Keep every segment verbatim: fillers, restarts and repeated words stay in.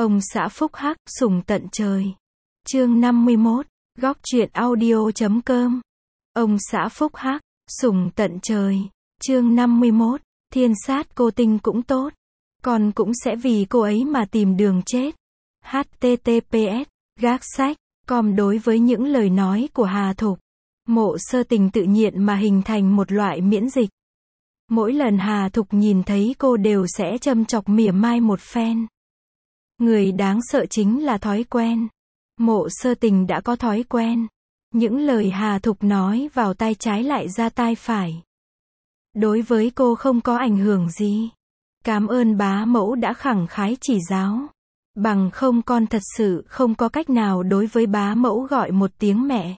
Ông xã phúc hắc, sủng tận trời. Chương năm mươi mốt, góc truyện audio chấm com. Ông xã phúc hắc, sủng tận trời. Chương năm mươi mốt, thiên sát cô Tinh cũng tốt. Con cũng sẽ vì cô ấy mà tìm đường chết. hát tê tê pê ét, gác sách, com đối với những lời nói của Hà Thục. Mộ Sơ Tình tự nhiên mà hình thành một loại miễn dịch. Mỗi lần Hà Thục nhìn thấy cô đều sẽ châm chọc mỉa mai một phen. Người đáng sợ chính là thói quen. Mộ Sơ Tình đã có thói quen. Những lời Hà Thục nói vào tai trái lại ra tai phải. Đối với cô không có ảnh hưởng gì. Cảm ơn bá mẫu đã khẳng khái chỉ giáo. Bằng không con thật sự không có cách nào đối với bá mẫu gọi một tiếng mẹ.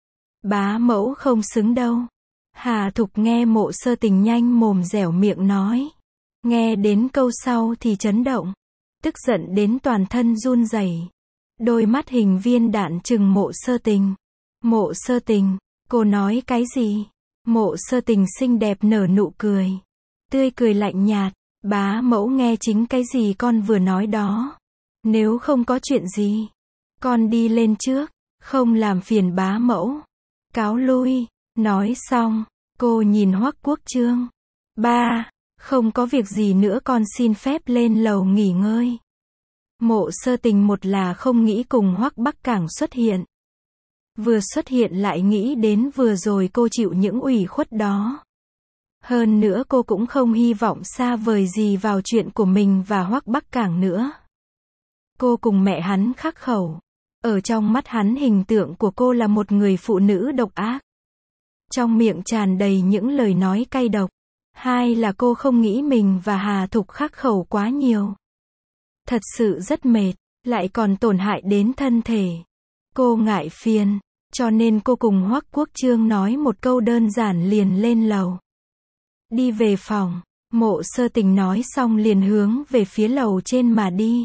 Bá mẫu không xứng đâu. Hà Thục nghe Mộ Sơ Tình nhanh mồm dẻo miệng nói. Nghe đến câu sau thì chấn động. Tức giận đến toàn thân run rẩy. Đôi mắt hình viên đạn trừng Mộ Sơ Tình. Mộ Sơ Tình, cô nói cái gì? Mộ Sơ Tình xinh đẹp nở nụ cười. Tươi cười lạnh nhạt. Bá mẫu nghe chính cái gì con vừa nói đó. Nếu không có chuyện gì, con đi lên trước, không làm phiền bá mẫu. Cáo lui. Nói xong, cô nhìn Hoắc Quốc Chương. Ba, không có việc gì nữa con xin phép lên lầu nghỉ ngơi. Mộ Sơ Tình một là không nghĩ cùng Hoắc Bắc Cảng xuất hiện. Vừa xuất hiện lại nghĩ đến vừa rồi cô chịu những ủy khuất đó. Hơn nữa cô cũng không hy vọng xa vời gì vào chuyện của mình và Hoắc Bắc Cảng nữa. Cô cùng mẹ hắn khắc khẩu. Ở trong mắt hắn hình tượng của cô là một người phụ nữ độc ác. Trong miệng tràn đầy những lời nói cay độc. Hai là cô không nghĩ mình và Hà Thục khắc khẩu quá nhiều. Thật sự rất mệt, lại còn tổn hại đến thân thể. Cô ngại phiền, cho nên cô cùng Hoắc Quốc Chương nói một câu đơn giản liền lên lầu. Đi về phòng, Mộ Sơ Tình nói xong liền hướng về phía lầu trên mà đi.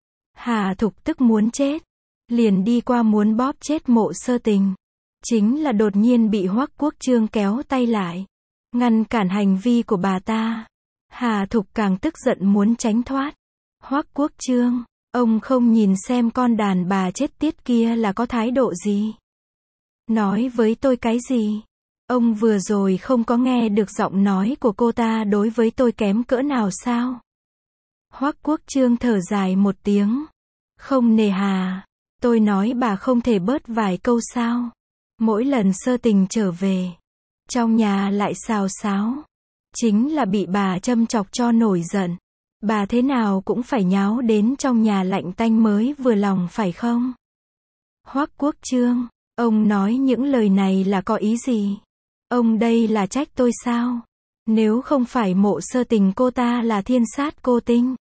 Hà Thục tức muốn chết, liền đi qua muốn bóp chết Mộ Sơ Tình. Chính là đột nhiên bị Hoắc Quốc Chương kéo tay lại, ngăn cản hành vi của bà ta. Hà Thục càng tức giận muốn tránh thoát. Hoắc Quốc Chương, ông không nhìn xem con đàn bà chết tiết kia là có thái độ gì? Nói với tôi cái gì? Ông vừa rồi không có nghe được giọng nói của cô ta đối với tôi kém cỡ nào sao? Hoắc Quốc Chương thở dài một tiếng. Không nề hà, tôi nói bà không thể bớt vài câu sao? Mỗi lần Sơ Tình trở về, trong nhà lại xào xáo. Chính là bị bà châm chọc cho nổi giận. Bà thế nào cũng phải nháo đến trong nhà lạnh tanh mới vừa lòng phải không? Hoắc Quốc Chương, ông nói những lời này là có ý gì? Ông đây là trách tôi sao? Nếu không phải Mộ Sơ Tình cô ta là thiên sát cô Tinh,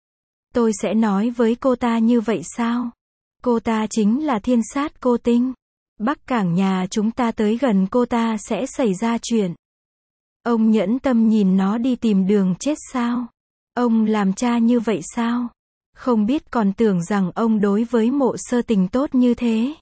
tôi sẽ nói với cô ta như vậy sao? Cô ta chính là thiên sát cô Tinh. Bắc Cảng nhà chúng ta tới gần cô ta sẽ xảy ra chuyện. Ông nhẫn tâm nhìn nó đi tìm đường chết sao? Ông làm cha như vậy sao? Không biết còn tưởng rằng ông đối với Mộ Sơ Tình tốt như thế.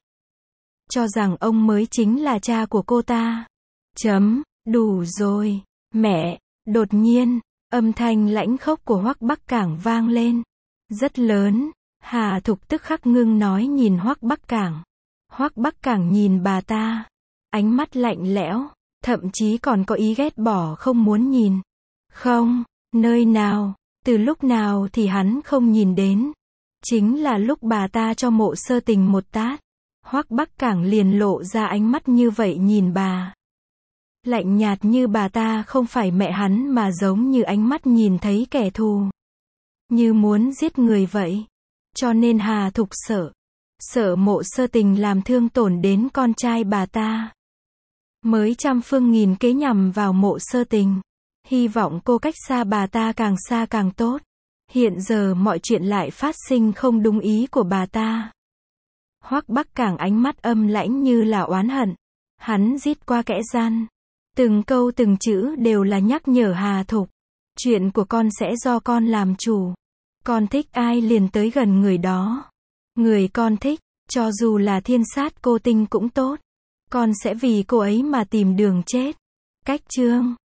Cho rằng ông mới chính là cha của cô ta. Chấm, đủ rồi, mẹ. Đột nhiên, âm thanh lãnh khốc của Hoắc Bắc Cảng vang lên. Rất lớn. Hà Thục tức khắc ngưng nói nhìn Hoắc Bắc Cảng. Hoắc Bắc Cảng nhìn bà ta. Ánh mắt lạnh lẽo, thậm chí còn có ý ghét bỏ không muốn nhìn. Không, nơi nào, từ lúc nào thì hắn không nhìn đến. Chính là lúc bà ta cho Mộ Sơ Tình một tát. Hoắc Bắc Cảng liền lộ ra ánh mắt như vậy nhìn bà. Lạnh nhạt như bà ta không phải mẹ hắn mà giống như ánh mắt nhìn thấy kẻ thù. Như muốn giết người vậy. Cho nên Hà Thục sợ. Sợ Mộ Sơ Tình làm thương tổn đến con trai bà ta. Mới trăm phương nghìn kế nhằm vào Mộ Sơ Tình. Hy vọng cô cách xa bà ta càng xa càng tốt. Hiện giờ mọi chuyện lại phát sinh không đúng ý của bà ta. Hoắc Bắc Cảng ánh mắt âm lãnh như là oán hận. Hắn rít qua kẽ răng. Từng câu từng chữ đều là nhắc nhở Hà Thục. Chuyện của con sẽ do con làm chủ. Con thích ai liền tới gần người đó. Người con thích, cho dù là thiên sát cô Tinh cũng tốt. Con sẽ vì cô ấy mà tìm đường chết. Cách chương.